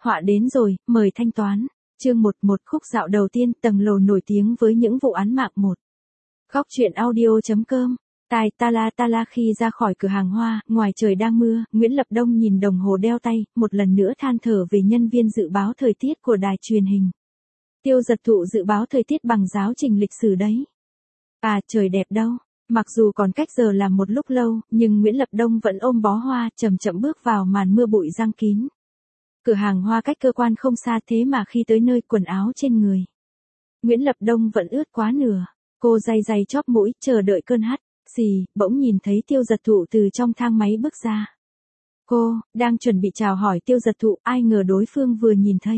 Họa đến rồi, mời thanh toán. Chương 11 khúc dạo đầu tiên, tầng lầu nổi tiếng với những vụ án mạng 1. Góc truyện audio.com. Tài Tala khi ra khỏi cửa hàng hoa, ngoài trời đang mưa, Nguyễn Lập Đông nhìn đồng hồ đeo tay, một lần nữa than thở về nhân viên dự báo thời tiết của đài truyền hình. Tiêu Dật Thụ dự báo thời tiết bằng giáo trình lịch sử đấy. À, trời đẹp đâu. Mặc dù còn cách giờ làm một lúc lâu, nhưng Nguyễn Lập Đông vẫn ôm bó hoa, chậm chậm bước vào màn mưa bụi giăng kín. Cửa hàng hoa cách cơ quan không xa, thế mà khi tới nơi, quần áo trên người Nguyễn Lập Đông vẫn ướt quá nửa. Cô day chóp mũi, chờ đợi cơn hắt xì, bỗng nhìn thấy Tiêu Dật Thụ từ trong thang máy bước ra. Cô đang chuẩn bị chào hỏi Tiêu Dật Thụ, ai ngờ đối phương vừa nhìn thấy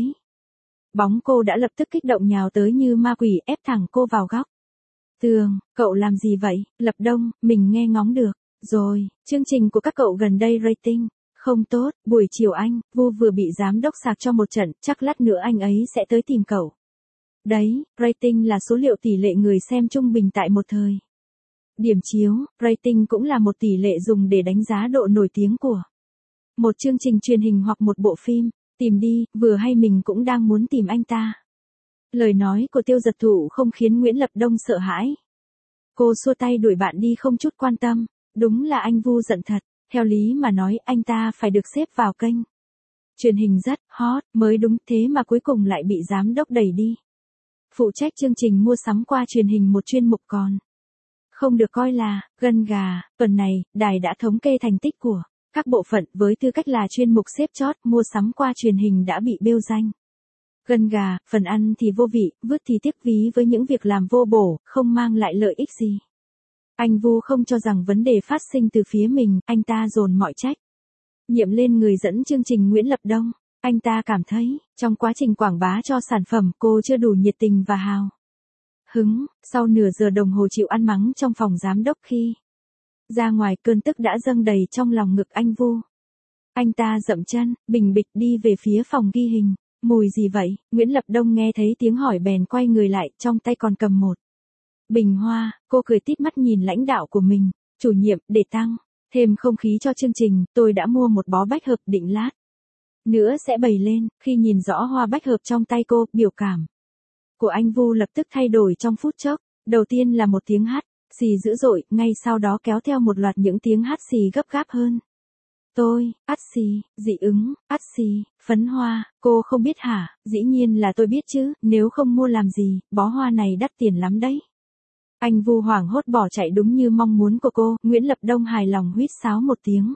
bóng cô đã lập tức kích động nhào tới như ma quỷ, ép thẳng cô vào góc tường. Cậu làm gì vậy, Lập Đông? Mình nghe ngóng được rồi, chương trình của các cậu gần đây rating không tốt, buổi chiều anh, Vu vừa bị giám đốc sạc cho một trận, chắc lát nữa anh ấy sẽ tới tìm cậu. Đấy, rating là số liệu tỷ lệ người xem trung bình tại một thời. Điểm chiếu, rating cũng là một tỷ lệ dùng để đánh giá độ nổi tiếng của một chương trình truyền hình hoặc một bộ phim. Tìm đi, vừa hay mình cũng đang muốn tìm anh ta. Lời nói của Tiêu Dật Thụ không khiến Nguyễn Lập Đông sợ hãi. Cô xua tay đuổi bạn đi không chút quan tâm. Đúng là anh Vu giận thật. Theo lý mà nói anh ta phải được xếp vào kênh truyền hình rất hot mới đúng, thế mà cuối cùng lại bị giám đốc đẩy đi. Phụ trách chương trình mua sắm qua truyền hình một chuyên mục còn không được coi là gân gà. Tuần này, đài đã thống kê thành tích của các bộ phận với tư cách là chuyên mục xếp chót. Mua sắm qua truyền hình đã bị bêu danh gân gà, phần ăn thì vô vị, vứt thì tiếc ví với những việc làm vô bổ, không mang lại lợi ích gì. Anh Vu không cho rằng vấn đề phát sinh từ phía mình, anh ta dồn mọi trách nhiệm lên người dẫn chương trình Nguyễn Lập Đông. Anh ta cảm thấy, trong quá trình quảng bá cho sản phẩm, cô chưa đủ nhiệt tình và hào hứng. Sau nửa giờ đồng hồ chịu ăn mắng trong phòng giám đốc, khi ra ngoài, cơn tức đã dâng đầy trong lòng ngực anh Vu. Anh ta dậm chân, bình bịch đi về phía phòng ghi hình. Mùi gì vậy? Nguyễn Lập Đông nghe thấy tiếng hỏi bèn quay người lại, trong tay còn cầm một bình hoa. Cô cười tít mắt nhìn lãnh đạo của mình. Chủ nhiệm, để tăng thêm không khí cho chương trình, tôi đã mua một bó bách hợp, định lát nữa sẽ bày lên. Khi nhìn rõ hoa bách hợp trong tay cô, biểu cảm của anh Vu lập tức thay đổi trong phút chốc. Đầu tiên là một tiếng hắt xì dữ dội, ngay sau đó kéo theo một loạt những tiếng hắt xì gấp gáp hơn. Tôi, ắt xì, dị ứng, ắt xì, phấn hoa, cô không biết hả? Dĩ nhiên là tôi biết chứ, nếu không mua làm gì, bó hoa này đắt tiền lắm đấy. Anh Vu hoảng hốt bỏ chạy đúng như mong muốn của cô. Nguyễn Lập Đông hài lòng huýt sáo một tiếng.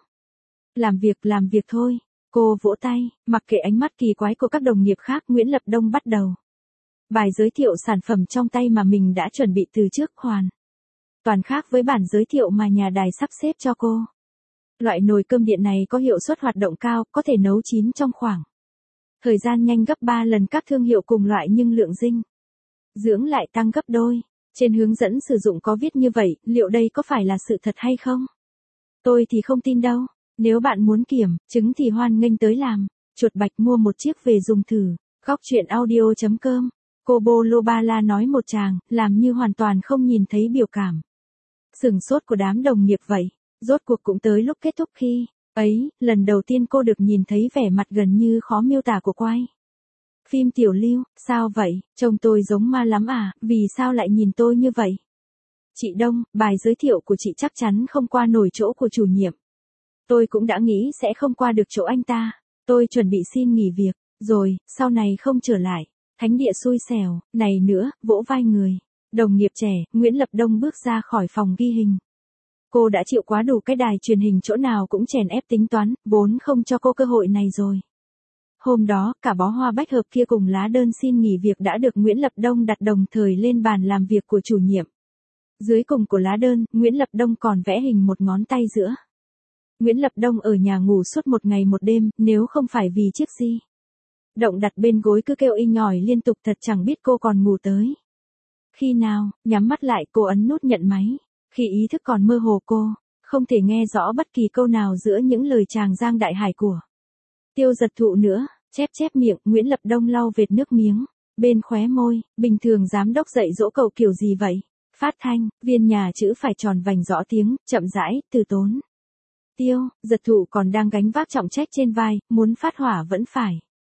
Làm việc thôi. Cô vỗ tay, mặc kệ ánh mắt kỳ quái của các đồng nghiệp khác, Nguyễn Lập Đông bắt đầu bài giới thiệu sản phẩm trong tay mà mình đã chuẩn bị từ trước, hoàn toàn khác với bản giới thiệu mà nhà đài sắp xếp cho cô. Loại nồi cơm điện này có hiệu suất hoạt động cao, có thể nấu chín trong khoảng thời gian nhanh gấp 3 lần các thương hiệu cùng loại, nhưng lượng dinh dưỡng lại tăng gấp đôi. Trên hướng dẫn sử dụng có viết như vậy, liệu đây có phải là sự thật hay không? Tôi thì không tin đâu. Nếu bạn muốn kiểm chứng thì hoan nghênh tới làm chuột bạch mua một chiếc về dùng thử. Góc truyện audio.com. Cô Bolo Bala nói một tràng, làm như hoàn toàn không nhìn thấy biểu cảm sửng sốt của đám đồng nghiệp vậy. Rốt cuộc cũng tới lúc kết thúc, khi ấy, lần đầu tiên cô được nhìn thấy vẻ mặt gần như khó miêu tả của quay phim Tiểu Lưu. Sao vậy, trông tôi giống ma lắm à, vì sao lại nhìn tôi như vậy? Chị Đông, bài giới thiệu của chị chắc chắn không qua nổi chỗ của chủ nhiệm. Tôi cũng đã nghĩ sẽ không qua được chỗ anh ta. Tôi chuẩn bị xin nghỉ việc rồi, sau này không trở lại. Thánh địa xui xẻo, này nữa, vỗ vai người đồng nghiệp trẻ. Nguyễn Lập Đông bước ra khỏi phòng ghi hình. Cô đã chịu quá đủ cái đài truyền hình chỗ nào cũng chèn ép tính toán, vốn không cho cô cơ hội này rồi. Hôm đó, cả bó hoa bách hợp kia cùng lá đơn xin nghỉ việc đã được Nguyễn Lập Đông đặt đồng thời lên bàn làm việc của chủ nhiệm. Dưới cùng của lá đơn, Nguyễn Lập Đông còn vẽ hình một ngón tay giữa. Nguyễn Lập Đông ở nhà ngủ suốt một ngày một đêm, nếu không phải vì chiếc di động đặt bên gối cứ kêu inh ỏi liên tục, thật chẳng biết cô còn ngủ tới khi nào. Nhắm mắt lại, cô ấn nút nhận máy. Khi ý thức còn mơ hồ, cô không thể nghe rõ bất kỳ câu nào giữa những lời tràng giang đại hải của Tiêu Dật Thụ nữa. Chép miệng, Nguyễn Lập Đông lau vệt nước miếng bên khóe môi. Bình thường giám đốc dạy dỗ cậu kiểu gì vậy? Phát thanh, viên nhà chữ phải tròn vành rõ tiếng, chậm rãi, từ tốn. Tiêu Dật Thụ còn đang gánh vác trọng trách trên vai, muốn phát hỏa vẫn phải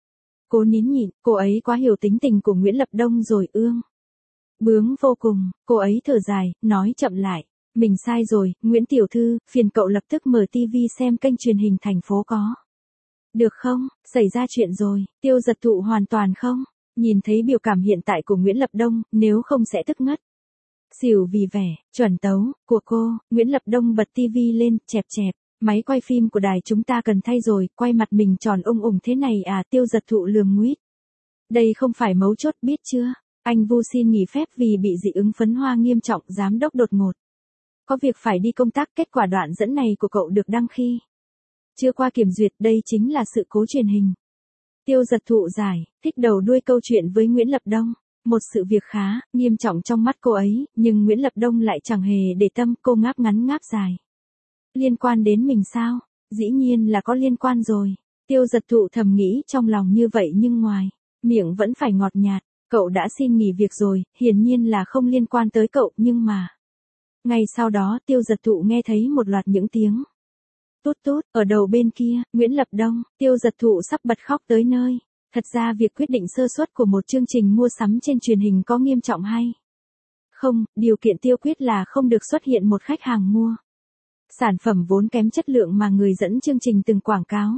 Cô nín nhịn, cô ấy quá hiểu tính tình của Nguyễn Lập Đông rồi ương. Bướng vô cùng, cô ấy thở dài, nói chậm lại. Mình sai rồi, Nguyễn Tiểu Thư, phiền cậu lập tức mở TV xem kênh truyền hình thành phố có. Được không, xảy ra chuyện rồi, Tiêu Giật Thụ hoàn toàn không. Nhìn thấy biểu cảm hiện tại của Nguyễn Lập Đông, nếu không sẽ tức ngất. Xỉu vì vẻ, chuẩn tấu, của cô, Nguyễn Lập Đông bật TV lên, chẹp chẹp. Máy quay phim của đài chúng ta cần thay rồi, quay mặt mình tròn ung thế này à, Tiêu Giật Thụ lườm nguýt. Đây không phải mấu chốt biết chưa, anh Vu xin nghỉ phép vì bị dị ứng phấn hoa nghiêm trọng, giám đốc đột ngột. Có việc phải đi công tác, kết quả đoạn dẫn này của cậu được đăng khi chưa qua kiểm duyệt, đây chính là sự cố truyền hình. Tiêu Giật Thụ giải, thích đầu đuôi câu chuyện với Nguyễn Lập Đông. Một sự việc khá nghiêm trọng trong mắt cô ấy, nhưng Nguyễn Lập Đông lại chẳng hề để tâm, cô ngáp ngắn ngáp dài. Liên quan đến mình sao? Dĩ nhiên là có liên quan rồi. Tiêu Giật Thụ thầm nghĩ trong lòng như vậy nhưng ngoài miệng vẫn phải ngọt nhạt. Cậu đã xin nghỉ việc rồi, hiển nhiên là không liên quan tới cậu, nhưng mà. Ngay sau đó Tiêu Giật Thụ nghe thấy một loạt những tiếng tút tút, ở đầu bên kia, Nguyễn Lập Đông, Tiêu Giật Thụ sắp bật khóc tới nơi. Thật ra việc quyết định sơ suất của một chương trình mua sắm trên truyền hình có nghiêm trọng hay không, điều kiện tiên quyết là không được xuất hiện một khách hàng mua sản phẩm vốn kém chất lượng mà người dẫn chương trình từng quảng cáo.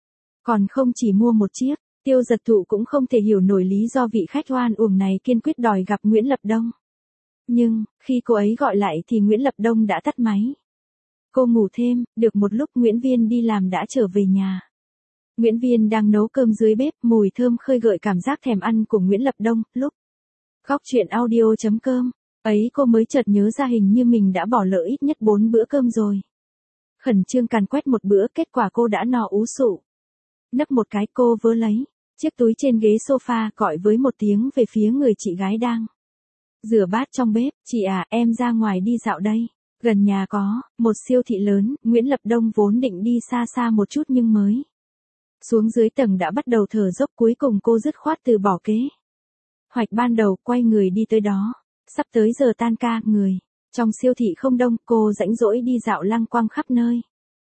Còn không chỉ mua một chiếc, Tiêu Giật Thụ cũng không thể hiểu nổi lý do vị khách oan uổng này kiên quyết đòi gặp Nguyễn Lập Đông. Nhưng, khi cô ấy gọi lại thì Nguyễn Lập Đông đã tắt máy. Cô ngủ thêm, được một lúc Nguyễn Viên đi làm đã trở về nhà. Nguyễn Viên đang nấu cơm dưới bếp, mùi thơm khơi gợi cảm giác thèm ăn của Nguyễn Lập Đông, lúc Góc Chuyện Audio.com, ấy cô mới chợt nhớ ra hình như mình đã bỏ lỡ ít nhất 4 bữa cơm rồi. Khẩn trương càn quét một bữa, kết quả cô đã no ú sụ. Nấp một cái cô vớ lấy chiếc túi trên ghế sofa, gọi với một tiếng về phía người chị gái đang rửa bát trong bếp, chị à, em ra ngoài đi dạo đây. Gần nhà có một siêu thị lớn, Nguyễn Lập Đông vốn định đi xa xa một chút nhưng mới xuống dưới tầng đã bắt đầu thở dốc, cuối cùng cô dứt khoát từ bỏ kế hoạch ban đầu, quay người đi tới đó. Sắp tới giờ tan ca, người trong siêu thị không đông, cô rãnh rỗi đi dạo lăng quăng khắp nơi.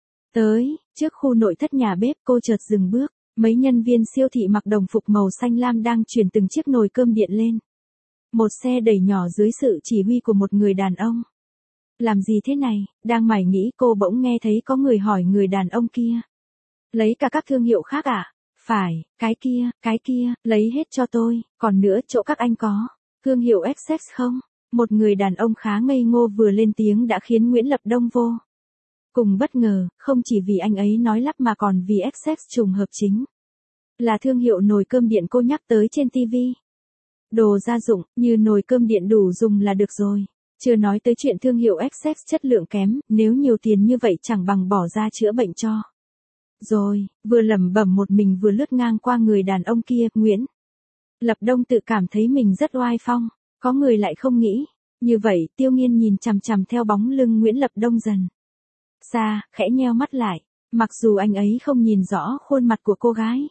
Tới trước khu nội thất nhà bếp, cô chợt dừng bước, mấy nhân viên siêu thị mặc đồng phục màu xanh lam đang chuyển từng chiếc nồi cơm điện lên một xe đẩy nhỏ dưới sự chỉ huy của một người đàn ông. Làm gì thế này, đang mải nghĩ cô bỗng nghe thấy có người hỏi người đàn ông kia. Lấy cả các thương hiệu khác à? Phải, cái kia, lấy hết cho tôi, còn nữa chỗ các anh có thương hiệu Essex không? Một người đàn ông khá ngây ngô vừa lên tiếng đã khiến Nguyễn Lập Đông vô cùng bất ngờ, không chỉ vì anh ấy nói lắp mà còn vì Essex trùng hợp chính là thương hiệu nồi cơm điện cô nhắc tới trên TV. Đồ gia dụng, như nồi cơm điện đủ dùng là được rồi. Chưa nói tới chuyện thương hiệu Essex chất lượng kém, nếu nhiều tiền như vậy chẳng bằng bỏ ra chữa bệnh cho. Rồi, vừa lẩm bẩm một mình vừa lướt ngang qua người đàn ông kia, Nguyễn Lập Đông tự cảm thấy mình rất oai phong, có người lại không nghĩ. Như vậy, Tiêu Nghiên nhìn chằm chằm theo bóng lưng Nguyễn Lập Đông dần xa, khẽ nheo mắt lại, mặc dù anh ấy không nhìn rõ khuôn mặt của cô gái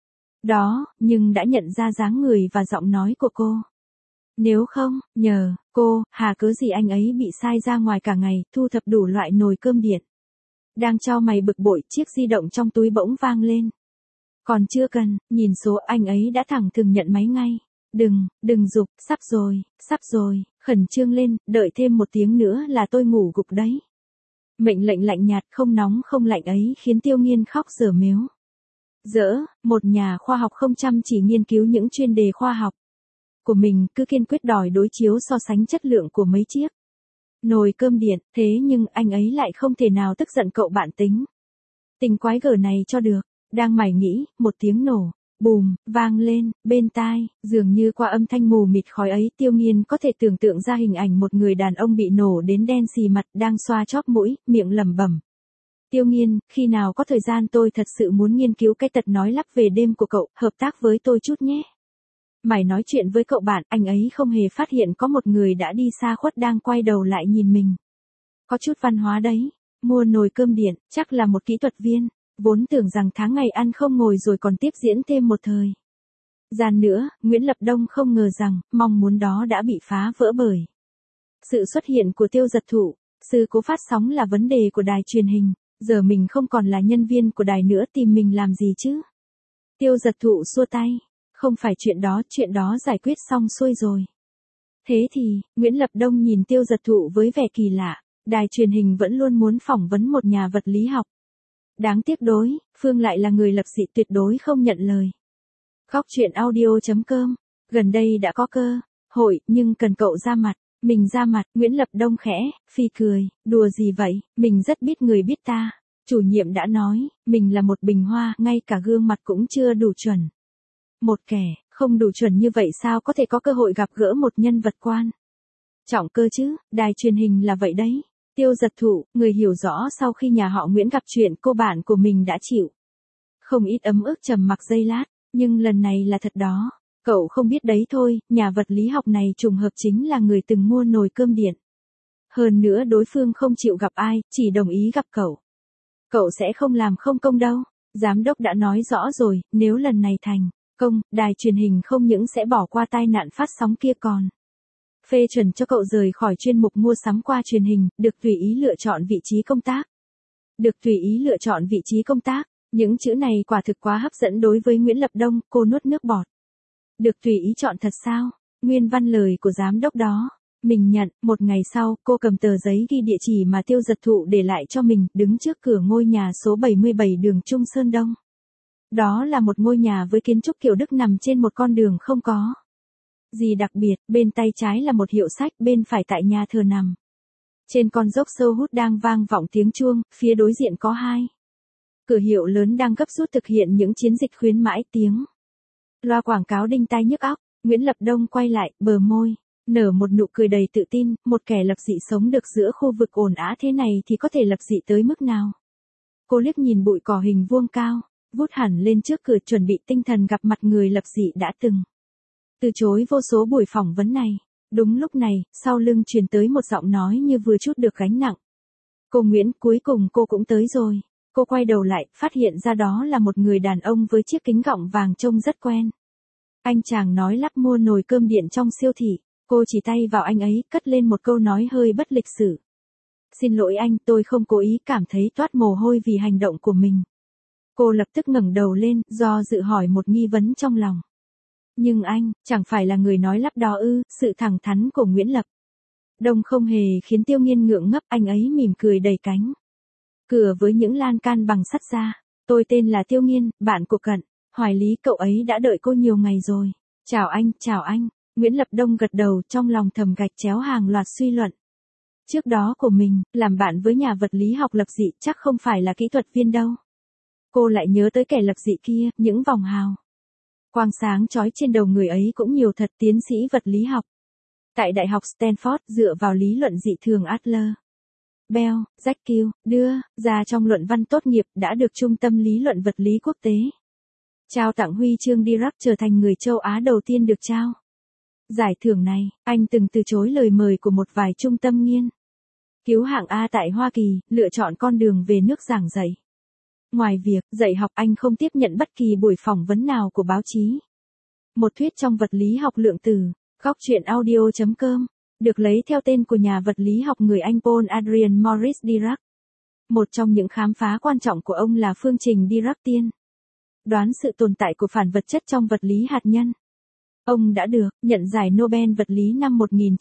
đó, nhưng đã nhận ra dáng người và giọng nói của cô. Nếu không, nhờ cô, hà cớ gì anh ấy bị sai ra ngoài cả ngày, thu thập đủ loại nồi cơm điện. Đang cho mày bực bội, chiếc di động trong túi bỗng vang lên. Còn chưa cần, nhìn số anh ấy đã thẳng thừng nhận máy ngay. Đừng giục, sắp rồi, khẩn trương lên, đợi thêm một tiếng nữa là tôi ngủ gục đấy. Mệnh lệnh lạnh nhạt không nóng không lạnh ấy khiến Tiêu Nghiên khóc dở mếu dỡ, một nhà khoa học không chăm chỉ nghiên cứu những chuyên đề khoa học của mình, cứ kiên quyết đòi đối chiếu so sánh chất lượng của mấy chiếc nồi cơm điện, thế nhưng anh ấy lại không thể nào tức giận cậu bạn tình quái gở này cho được. Đang mải nghĩ, một tiếng nổ bùm vang lên bên tai, dường như qua âm thanh mù mịt khói ấy, Tiêu Nghiên có thể tưởng tượng ra hình ảnh một người đàn ông bị nổ đến đen xì mặt, đang xoa chóp mũi, miệng lẩm bẩm. Tiêu Nghiên, khi nào có thời gian tôi thật sự muốn nghiên cứu cái tật nói lắp về đêm của cậu, hợp tác với tôi chút nhé. Mày nói chuyện với cậu bạn, anh ấy không hề phát hiện có một người đã đi xa khuất đang quay đầu lại nhìn mình. Có chút văn hóa đấy, mua nồi cơm điện, chắc là một kỹ thuật viên, vốn tưởng rằng tháng ngày ăn không ngồi rồi còn tiếp diễn thêm một thời gian nữa, Nguyễn Lập Đông không ngờ rằng, mong muốn đó đã bị phá vỡ bởi sự xuất hiện của Tiêu Giật Thụ. Sự cố phát sóng là vấn đề của đài truyền hình, giờ mình không còn là nhân viên của đài nữa, tìm mình làm gì chứ? Tiêu Giật Thụ xua tay, Không phải chuyện đó giải quyết xong xuôi rồi. Thế thì, Nguyễn Lập Đông nhìn Tiêu Giật Thụ với vẻ kỳ lạ, đài truyền hình vẫn luôn muốn phỏng vấn một nhà vật lý học. Đáng tiếc Phương lại là người lập dị tuyệt đối không nhận lời. Góc truyện audio.com, gần đây đã có cơ hội, nhưng cần cậu ra mặt. Mình ra mặt, Nguyễn Lập Đông khẽ phi cười, đùa gì vậy, mình rất biết người biết ta. Chủ nhiệm đã nói, mình là một bình hoa, ngay cả gương mặt cũng chưa đủ chuẩn. Một kẻ không đủ chuẩn như vậy sao có thể có cơ hội gặp gỡ một nhân vật quan trọng cơ chứ, đài truyền hình là vậy đấy. Tiêu Giật Thụ, người hiểu rõ sau khi nhà họ Nguyễn gặp chuyện cô bạn của mình đã chịu không ít ấm ức trầm mặc giây lát, nhưng lần này là thật đó. Cậu không biết đấy thôi, nhà vật lý học này trùng hợp chính là người từng mua nồi cơm điện. Hơn nữa đối phương không chịu gặp ai, chỉ đồng ý gặp cậu. Cậu sẽ không làm không công đâu. Giám đốc đã nói rõ rồi, nếu lần này thành công, đài truyền hình không những sẽ bỏ qua tai nạn phát sóng kia còn phê chuẩn cho cậu rời khỏi chuyên mục mua sắm qua truyền hình, được tùy ý lựa chọn vị trí công tác. Được tùy ý lựa chọn vị trí công tác, những chữ này quả thực quá hấp dẫn đối với Nguyễn Lập Đông, cô nuốt nước bọt. Được tùy ý chọn thật sao? Nguyên văn lời của giám đốc đó. Mình nhận, một ngày sau, cô cầm tờ giấy ghi địa chỉ mà Tiêu Giật Thụ để lại cho mình, đứng trước cửa ngôi nhà số 77 đường Trung Sơn Đông. Đó là một ngôi nhà với kiến trúc kiểu Đức nằm trên một con đường không có gì đặc biệt, bên tay trái là một hiệu sách, bên phải tại nhà thờ nằm trên con dốc sâu hút đang vang vọng tiếng chuông, phía đối diện có hai cửa hiệu lớn đang gấp rút thực hiện những chiến dịch khuyến mãi, tiếng loa quảng cáo đinh tai nhức óc. Nguyễn Lập Đông quay lại, bờ môi nở một nụ cười đầy tự tin, một kẻ lập dị sống được giữa khu vực ồn ào thế này thì có thể lập dị tới mức nào. Cô liếc nhìn bụi cỏ hình vuông cao, vút hẳn lên trước cửa chuẩn bị tinh thần gặp mặt người lập dị đã từng từ chối vô số buổi phỏng vấn này. Đúng lúc này, sau lưng truyền tới một giọng nói như vừa trút được gánh nặng. Cô Nguyễn, cuối cùng cô cũng tới rồi. Cô quay đầu lại, phát hiện ra đó là một người đàn ông với chiếc kính gọng vàng trông rất quen. Anh chàng nói lắp mua nồi cơm điện trong siêu thị. Cô chỉ tay vào anh ấy, cất lên một câu nói hơi bất lịch sự. Xin lỗi anh, tôi không cố ý, cảm thấy toát mồ hôi vì hành động của mình. Cô lập tức ngẩng đầu lên, do dự hỏi một nghi vấn trong lòng. Nhưng anh, chẳng phải là người nói lắp đó ư? Sự thẳng thắn của Nguyễn Lập Đông không hề khiến Tiêu Nghiên ngượng ngấp, anh ấy mỉm cười đầy cánh cửa với những lan can bằng sắt ra. Tôi tên là Tiêu Nghiên, bạn của Cận Hoài Lý, cậu ấy đã đợi cô nhiều ngày rồi. Chào anh. Nguyễn Lập Đông gật đầu, trong lòng thầm gạch chéo hàng loạt suy luận. Trước đó của mình, làm bạn với nhà vật lý học lập dị chắc không phải là kỹ thuật viên đâu. Cô lại nhớ tới kẻ lập dị kia, những vòng hào quang sáng chói trên đầu người ấy cũng nhiều thật, tiến sĩ vật lý học tại Đại học Stanford, dựa vào lý luận dị thường Adler, Bell, Jacques đưa ra trong luận văn tốt nghiệp, đã được Trung tâm Lý luận Vật lý Quốc tế trao tặng huy chương Dirac, trở thành người châu Á đầu tiên được trao giải thưởng này. Anh từng từ chối lời mời của một vài trung tâm nghiên cứu hạng A tại Hoa Kỳ, lựa chọn con đường về nước giảng dạy. Ngoài việc dạy học, anh không tiếp nhận bất kỳ buổi phỏng vấn nào của báo chí. Một thuyết trong vật lý học lượng tử, góc truyện audio.com, được lấy theo tên của nhà vật lý học người Anh Paul Adrien Maurice Dirac. Một trong những khám phá quan trọng của ông là phương trình Dirac tiên đoán sự tồn tại của phản vật chất trong vật lý hạt nhân. Ông đã được nhận giải Nobel vật lý năm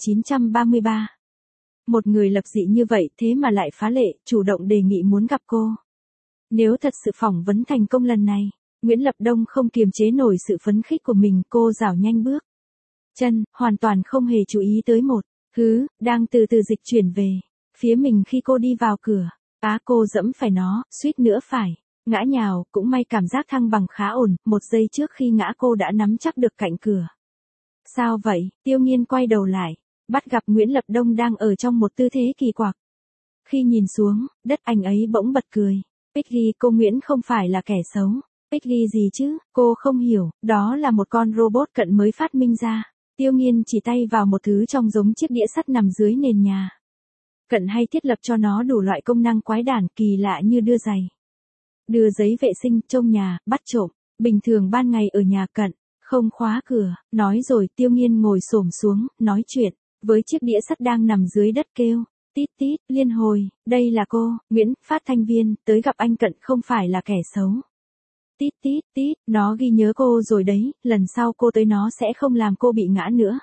1933. Một người lập dị như vậy thế mà lại phá lệ, chủ động đề nghị muốn gặp cô. Nếu thật sự phỏng vấn thành công lần này, Nguyễn Lập Đông không kiềm chế nổi sự phấn khích của mình, cô rảo nhanh bước chân, hoàn toàn không hề chú ý tới một thứ đang từ từ dịch chuyển về phía mình khi cô đi vào cửa. Cô dẫm phải nó, suýt nữa phải ngã nhào, cũng may cảm giác thăng bằng khá ổn, một giây trước khi ngã cô đã nắm chắc được cạnh cửa. Sao vậy? Tiêu Nghiên quay đầu lại, bắt gặp Nguyễn Lập Đông đang ở trong một tư thế kỳ quặc. Khi nhìn xuống đất, anh ấy bỗng bật cười. Piggy, cô Nguyễn không phải là kẻ xấu. Piggy gì chứ? Cô không hiểu, đó là một con robot Cận mới phát minh ra. Tiêu Nghiên chỉ tay vào một thứ trông giống chiếc đĩa sắt nằm dưới nền nhà. Cận hay thiết lập cho nó đủ loại công năng quái đản, kỳ lạ như đưa giày, đưa giấy vệ sinh, trông nhà, bắt trộm. Bình thường ban ngày ở nhà Cận không khóa cửa. Nói rồi Tiêu Nghiên ngồi xổm xuống, nói chuyện với chiếc đĩa sắt đang nằm dưới đất, kêu tít tít liên hồi. Đây là cô, Nguyễn, phát thanh viên, tới gặp anh Cận không phải là kẻ xấu. Tít tít tít, nó ghi nhớ cô rồi đấy, lần sau cô tới nó sẽ không làm cô bị ngã nữa.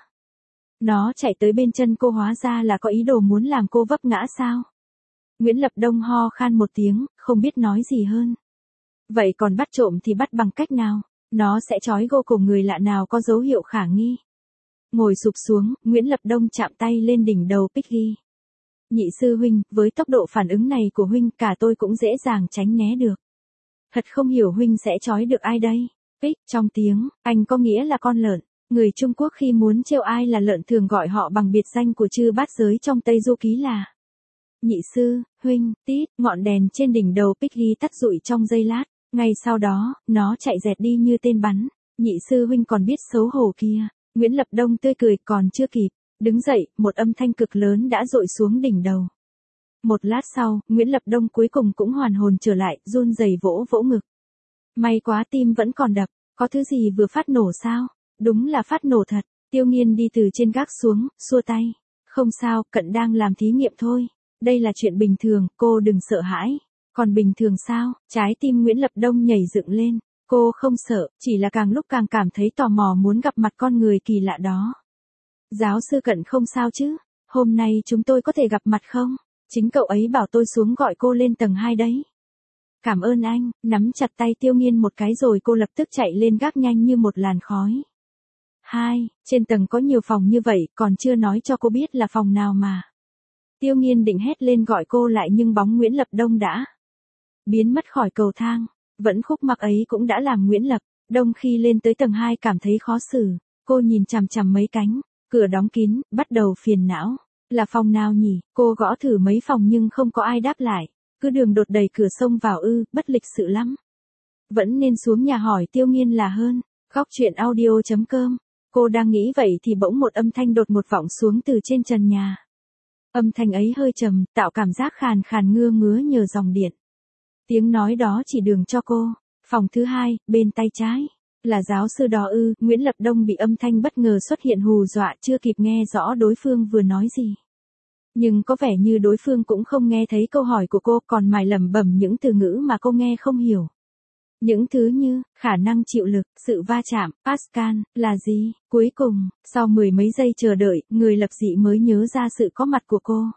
Nó chạy tới bên chân cô hóa ra là có ý đồ muốn làm cô vấp ngã sao? Nguyễn Lập Đông ho khan một tiếng, không biết nói gì hơn. Vậy còn bắt trộm thì bắt bằng cách nào? Nó sẽ trói gô cổ người lạ nào có dấu hiệu khả nghi. Ngồi sụp xuống, Nguyễn Lập Đông chạm tay lên đỉnh đầu Piggy. Nhị sư huynh, với tốc độ phản ứng này của huynh cả tôi cũng dễ dàng tránh né được. Thật không hiểu huynh sẽ trói được ai đây? Pig, trong tiếng, anh có nghĩa là con lợn. Người Trung Quốc khi muốn trêu ai là lợn thường gọi họ bằng biệt danh của chư bát giới trong Tây Du Ký là Nhị sư, huynh, tít, ngọn đèn trên đỉnh đầu Piggy tắt rụi trong giây lát. Ngay sau đó, nó chạy dẹt đi như tên bắn. Nhị sư huynh còn biết xấu hổ kia. Nguyễn Lập Đông tươi cười còn chưa kịp. Đứng dậy, một âm thanh cực lớn đã dội xuống đỉnh đầu. Một lát sau, Nguyễn Lập Đông cuối cùng cũng hoàn hồn trở lại, run rẩy vỗ vỗ ngực. May quá tim vẫn còn đập, có thứ gì vừa phát nổ sao? Đúng là phát nổ thật. Tiêu Nghiên đi từ trên gác xuống, xua tay. Không sao, Cận đang làm thí nghiệm thôi. Đây là chuyện bình thường, cô đừng sợ hãi. Còn bình thường sao? Trái tim Nguyễn Lập Đông nhảy dựng lên. Cô không sợ, chỉ là càng lúc càng cảm thấy tò mò muốn gặp mặt con người kỳ lạ đó. Giáo sư Cận không sao chứ? Hôm nay chúng tôi có thể gặp mặt không? Chính cậu ấy bảo tôi xuống gọi cô lên tầng 2 đấy. Cảm ơn anh, nắm chặt tay Tiêu Nghiên một cái rồi cô lập tức chạy lên gác nhanh như một làn khói. 2, trên tầng có nhiều phòng như vậy, còn chưa nói cho cô biết là phòng nào mà. Tiêu Nghiên định hét lên gọi cô lại nhưng bóng Nguyễn Lập Đông đã biến mất khỏi cầu thang. Vẫn khúc mắc ấy cũng đã làm Nguyễn Lập Đông khi lên tới tầng 2 cảm thấy khó xử. Cô nhìn chằm chằm mấy cánh cửa đóng kín, bắt đầu phiền não. Là phòng nào nhỉ? Cô gõ thử mấy phòng nhưng không có ai đáp lại. Cứ đường đột đẩy cửa xông vào bất lịch sự lắm. Vẫn nên xuống nhà hỏi Tiêu Nghiên là hơn. Góc truyện audio.com. Cô đang nghĩ vậy thì bỗng một âm thanh đột ngột vọng xuống từ trên trần nhà. Âm thanh ấy hơi trầm, tạo cảm giác khàn khàn ngưa ngứa nhờ dòng điện. Tiếng nói đó chỉ đường cho cô. Phòng thứ 2, bên tay trái. Là giáo sư đó Nguyễn Lập Đông bị âm thanh bất ngờ xuất hiện hù dọa chưa kịp nghe rõ đối phương vừa nói gì. Nhưng có vẻ như đối phương cũng không nghe thấy câu hỏi của cô còn mải lẩm bẩm những từ ngữ mà cô nghe không hiểu. Những thứ như, khả năng chịu lực, sự va chạm, Pascal, là gì? Cuối cùng, sau mười mấy giây chờ đợi, người lập dị mới nhớ ra sự có mặt của cô.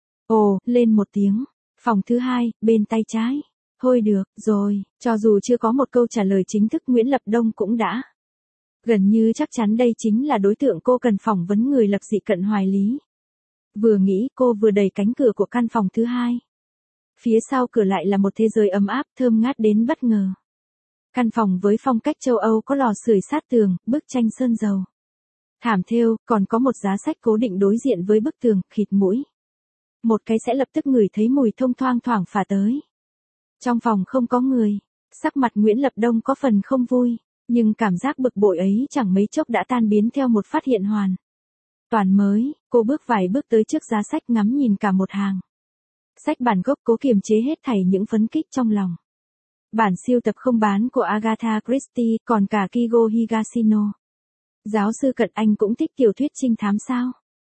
Ồ, lên một tiếng. Phòng thứ 2, bên tay trái. Thôi được, rồi, cho dù chưa có một câu trả lời chính thức Nguyễn Lập Đông cũng đã gần như chắc chắn đây chính là đối tượng cô cần phỏng vấn người lập dị Cận Hoài Lý. Vừa nghĩ cô vừa đẩy cánh cửa của căn phòng thứ 2. Phía sau cửa lại là một thế giới ấm áp thơm ngát đến bất ngờ. Căn phòng với phong cách châu Âu có lò sưởi sát tường, bức tranh sơn dầu. Thảm thêu, còn có một giá sách cố định đối diện với bức tường, khịt mũi. Một cái sẽ lập tức ngửi thấy mùi thông thoang thoảng phả tới. Trong phòng không có người. Sắc mặt Nguyễn Lập Đông có phần không vui. Nhưng cảm giác bực bội ấy chẳng mấy chốc đã tan biến theo một phát hiện hoàn toàn mới. Cô bước vài bước tới trước giá sách ngắm nhìn cả một hàng sách bản gốc cố kiềm chế hết thảy những phấn kích trong lòng. Bản siêu tập không bán của Agatha Christie, còn cả Kigo Higashino. Giáo sư Cận, anh cũng thích tiểu thuyết trinh thám sao?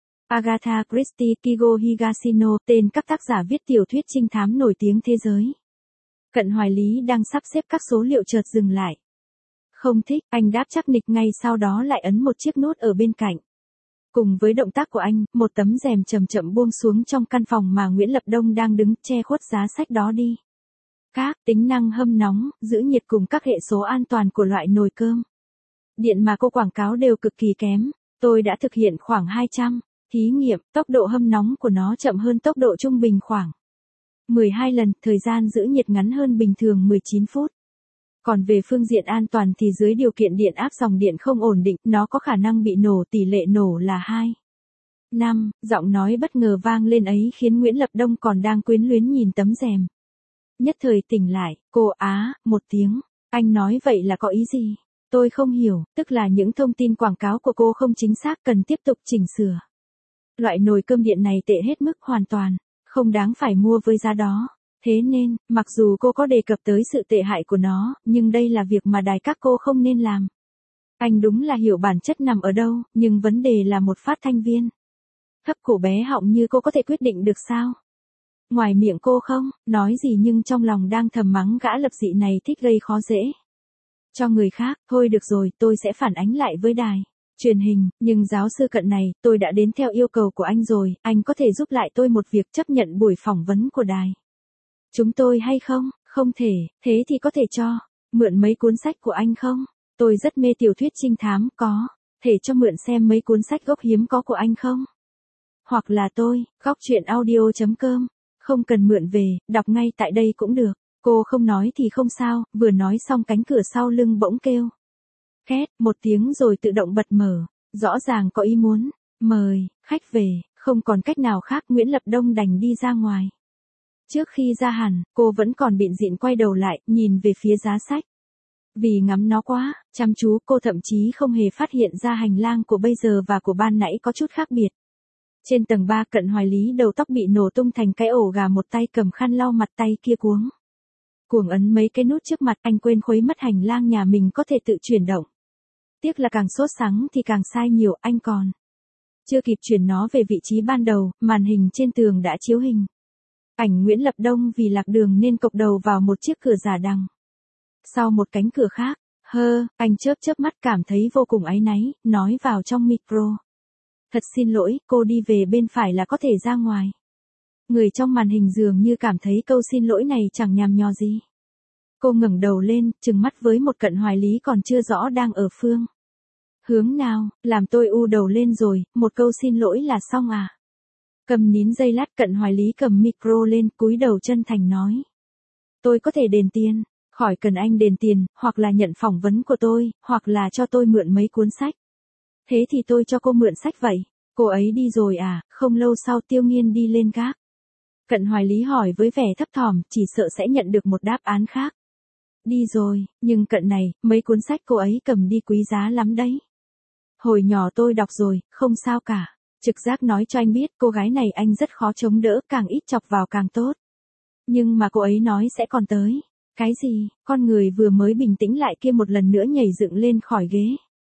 Agatha Christie, Kigo Higashino, tên các tác giả viết tiểu thuyết trinh thám nổi tiếng thế giới. Cận Hoài Lý đang sắp xếp các số liệu chợt dừng lại. Không thích, anh đáp chắc nịch ngay sau đó lại ấn một chiếc nút ở bên cạnh. Cùng với động tác của anh, một tấm rèm chậm chậm buông xuống trong căn phòng mà Nguyễn Lập Đông đang đứng che khuất giá sách đó đi. Các tính năng hâm nóng, giữ nhiệt cùng các hệ số an toàn của loại nồi cơm điện mà cô quảng cáo đều cực kỳ kém. Tôi đã thực hiện khoảng 200 thí nghiệm, tốc độ hâm nóng của nó chậm hơn tốc độ trung bình khoảng 12 lần, thời gian giữ nhiệt ngắn hơn bình thường 19 phút. Còn về phương diện an toàn thì dưới điều kiện điện áp dòng điện không ổn định, nó có khả năng bị nổ, tỷ lệ nổ là 2. 5, giọng nói bất ngờ vang lên ấy khiến Nguyễn Lập Đông còn đang quyến luyến nhìn tấm rèm. Nhất thời tỉnh lại, cô một tiếng, anh nói vậy là có ý gì? Tôi không hiểu, tức là những thông tin quảng cáo của cô không chính xác cần tiếp tục chỉnh sửa. Loại nồi cơm điện này tệ hết mức hoàn toàn, không đáng phải mua với giá đó. Thế nên, mặc dù cô có đề cập tới sự tệ hại của nó, nhưng đây là việc mà đài các cô không nên làm. Anh đúng là hiểu bản chất nằm ở đâu, nhưng vấn đề là một phát thanh viên thấp cổ bé họng như cô có thể quyết định được sao? Ngoài miệng cô không nói gì nhưng trong lòng đang thầm mắng gã lập dị này thích gây khó dễ. cho người khác, thôi được rồi, tôi sẽ phản ánh lại với đài truyền hình, nhưng giáo sư Cận này, tôi đã đến theo yêu cầu của anh rồi, anh có thể giúp lại tôi một việc chấp nhận buổi phỏng vấn của đài chúng tôi hay không? Không thể, thế thì có thể cho mượn mấy cuốn sách của anh không? Tôi rất mê tiểu thuyết trinh thám, có thể cho mượn xem mấy cuốn sách gốc hiếm có của anh không? Hoặc là tôi, góc chuyện audio.com, không cần mượn về, đọc ngay tại đây cũng được. Cô không nói thì không sao, vừa nói xong cánh cửa sau lưng bỗng kêu. Két, một tiếng rồi tự động bật mở, rõ ràng có ý muốn mời khách về, không còn cách nào khác Nguyễn Lập Đông đành đi ra ngoài. Trước khi ra hẳn, cô vẫn còn bịn dịn quay đầu lại, nhìn về phía giá sách. Vì ngắm nó quá, chăm chú cô thậm chí không hề phát hiện ra hành lang của bây giờ và của ban nãy có chút khác biệt. Trên tầng 3 Cận Hoài Lý đầu tóc bị nổ tung thành cái ổ gà, một tay cầm khăn lau mặt, tay kia cuồng ấn mấy cái nút trước mặt, anh quên khuấy mất hành lang nhà mình có thể tự chuyển động. Tiếc là càng sốt sắng thì càng sai nhiều, anh còn chưa kịp chuyển nó về vị trí ban đầu, màn hình trên tường đã chiếu hình ảnh Nguyễn Lập Đông vì lạc đường nên cộc đầu vào một chiếc cửa giả đằng sau một cánh cửa khác. Anh chớp mắt cảm thấy vô cùng áy náy, nói vào trong micro. Thật xin lỗi, cô đi về bên phải là có thể ra ngoài. Người trong màn hình dường như cảm thấy câu xin lỗi này chẳng nhằm nhò gì. Cô ngẩng đầu lên, trừng mắt với một Cận Hoài Lý còn chưa rõ đang ở phương hướng nào, làm tôi u đầu lên rồi, một câu xin lỗi là xong à? Cầm nín giây lát, Cận Hoài Lý cầm micro lên, cúi đầu chân thành nói. Tôi có thể đền tiền, khỏi cần anh đền tiền, hoặc là nhận phỏng vấn của tôi, hoặc là cho tôi mượn mấy cuốn sách. Thế thì tôi cho cô mượn sách vậy. Cô ấy đi rồi à? Không lâu sau Tiêu Nghiên đi lên gác. Cận Hoài Lý hỏi với vẻ thấp thỏm, chỉ sợ sẽ nhận được một đáp án khác. Đi rồi, nhưng Cận này, mấy cuốn sách cô ấy cầm đi quý giá lắm đấy. Hồi nhỏ tôi đọc rồi, không sao cả. Trực giác nói cho anh biết cô gái này anh rất khó chống đỡ, càng ít chọc vào càng tốt. Nhưng mà cô ấy nói sẽ còn tới. Cái gì? Con người vừa mới bình tĩnh lại kia một lần nữa nhảy dựng lên khỏi ghế.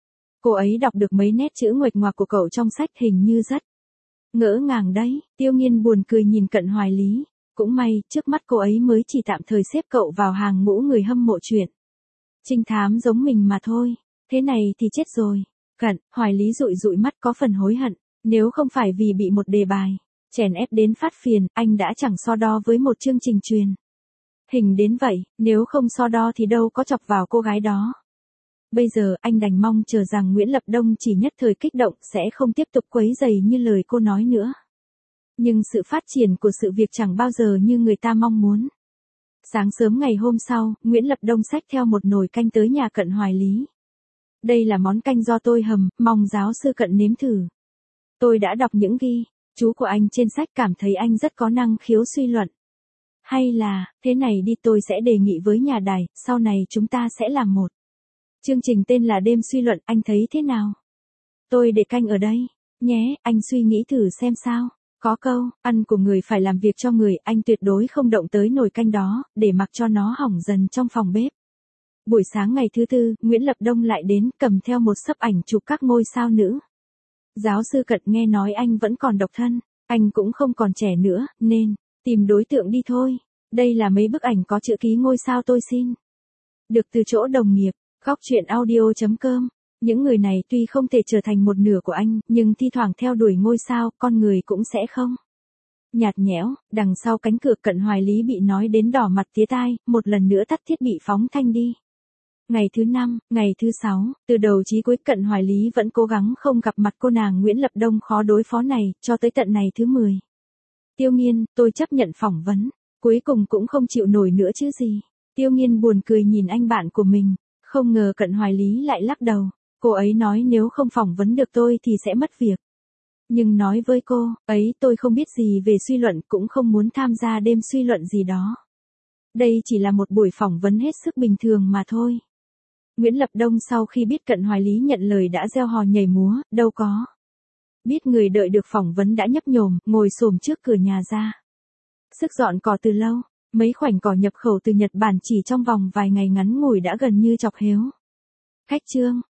Cô ấy đọc được mấy nét chữ nguệch ngoạc của cậu trong sách, hình như rất ngỡ ngàng đấy. Tiêu Nghiên buồn cười nhìn Cận Hoài Lý. Cũng may, trước mắt cô ấy mới chỉ tạm thời xếp cậu vào hàng ngũ người hâm mộ chuyện trinh thám giống mình mà thôi. Thế này thì chết rồi. Cận Hoài Lý dụi mắt có phần hối hận. Nếu không phải vì bị một đề bài chèn ép đến phát phiền, anh đã chẳng so đo với một chương trình truyền hình đến vậy. Nếu không so đo thì đâu có chọc vào cô gái đó. Bây giờ anh đành mong chờ rằng Nguyễn Lập Đông chỉ nhất thời kích động, sẽ không tiếp tục quấy rầy như lời cô nói nữa. Nhưng sự phát triển của sự việc chẳng bao giờ như người ta mong muốn. Sáng sớm ngày hôm sau, Nguyễn Lập Đông xách theo một nồi canh tới nhà Cận Hoài Lý. Đây là món canh do tôi hầm, mong giáo sư Cận nếm thử. Tôi đã đọc những ghi chú của anh trên sách, cảm thấy anh rất có năng khiếu suy luận. Hay là, thế này đi, tôi sẽ đề nghị với nhà đài, sau này chúng ta sẽ làm một chương trình tên là Đêm Suy Luận, anh thấy thế nào? Tôi để canh ở đây, nhé, anh suy nghĩ thử xem sao. Có câu, ăn của người phải làm việc cho người, anh tuyệt đối không động tới nồi canh đó, để mặc cho nó hỏng dần trong phòng bếp. Buổi sáng ngày thứ tư, Nguyễn Lập Đông lại đến, cầm theo một xấp ảnh chụp các ngôi sao nữ. Giáo sư Cận nghe nói anh vẫn còn độc thân, anh cũng không còn trẻ nữa, nên tìm đối tượng đi thôi. Đây là mấy bức ảnh có chữ ký ngôi sao tôi xin được từ chỗ đồng nghiệp. Góc chuyện audio.com. Những người này tuy không thể trở thành một nửa của anh, nhưng thi thoảng theo đuổi ngôi sao, con người cũng sẽ không nhạt nhẽo. Đằng sau cánh cửa, Cận Hoài Lý bị nói đến đỏ mặt tía tai, một lần nữa tắt thiết bị phóng thanh đi. Ngày thứ 5, ngày thứ 6, từ đầu chí cuối Cận Hoài Lý vẫn cố gắng không gặp mặt cô nàng Nguyễn Lập Đông khó đối phó này, cho tới tận ngày thứ 10. Tiêu Nghiên, tôi chấp nhận phỏng vấn. Cuối cùng cũng không chịu nổi nữa chứ gì. Tiêu Nghiên buồn cười nhìn anh bạn của mình. Không ngờ Cận Hoài Lý lại lắc đầu. Cô ấy nói nếu không phỏng vấn được tôi thì sẽ mất việc. Nhưng nói với cô ấy tôi không biết gì về suy luận, cũng không muốn tham gia đêm suy luận gì đó. Đây chỉ là một buổi phỏng vấn hết sức bình thường mà thôi. Nguyễn Lập Đông sau khi biết Cận Hoài Lý nhận lời đã reo hò nhảy múa, đâu có biết người đợi được phỏng vấn đã nhấp nhổm, ngồi xổm trước cửa nhà ra sức dọn cỏ từ lâu. Mấy khoảnh cỏ nhập khẩu từ Nhật Bản chỉ trong vòng vài ngày ngắn ngủi đã gần như chọc héo. Khách trương,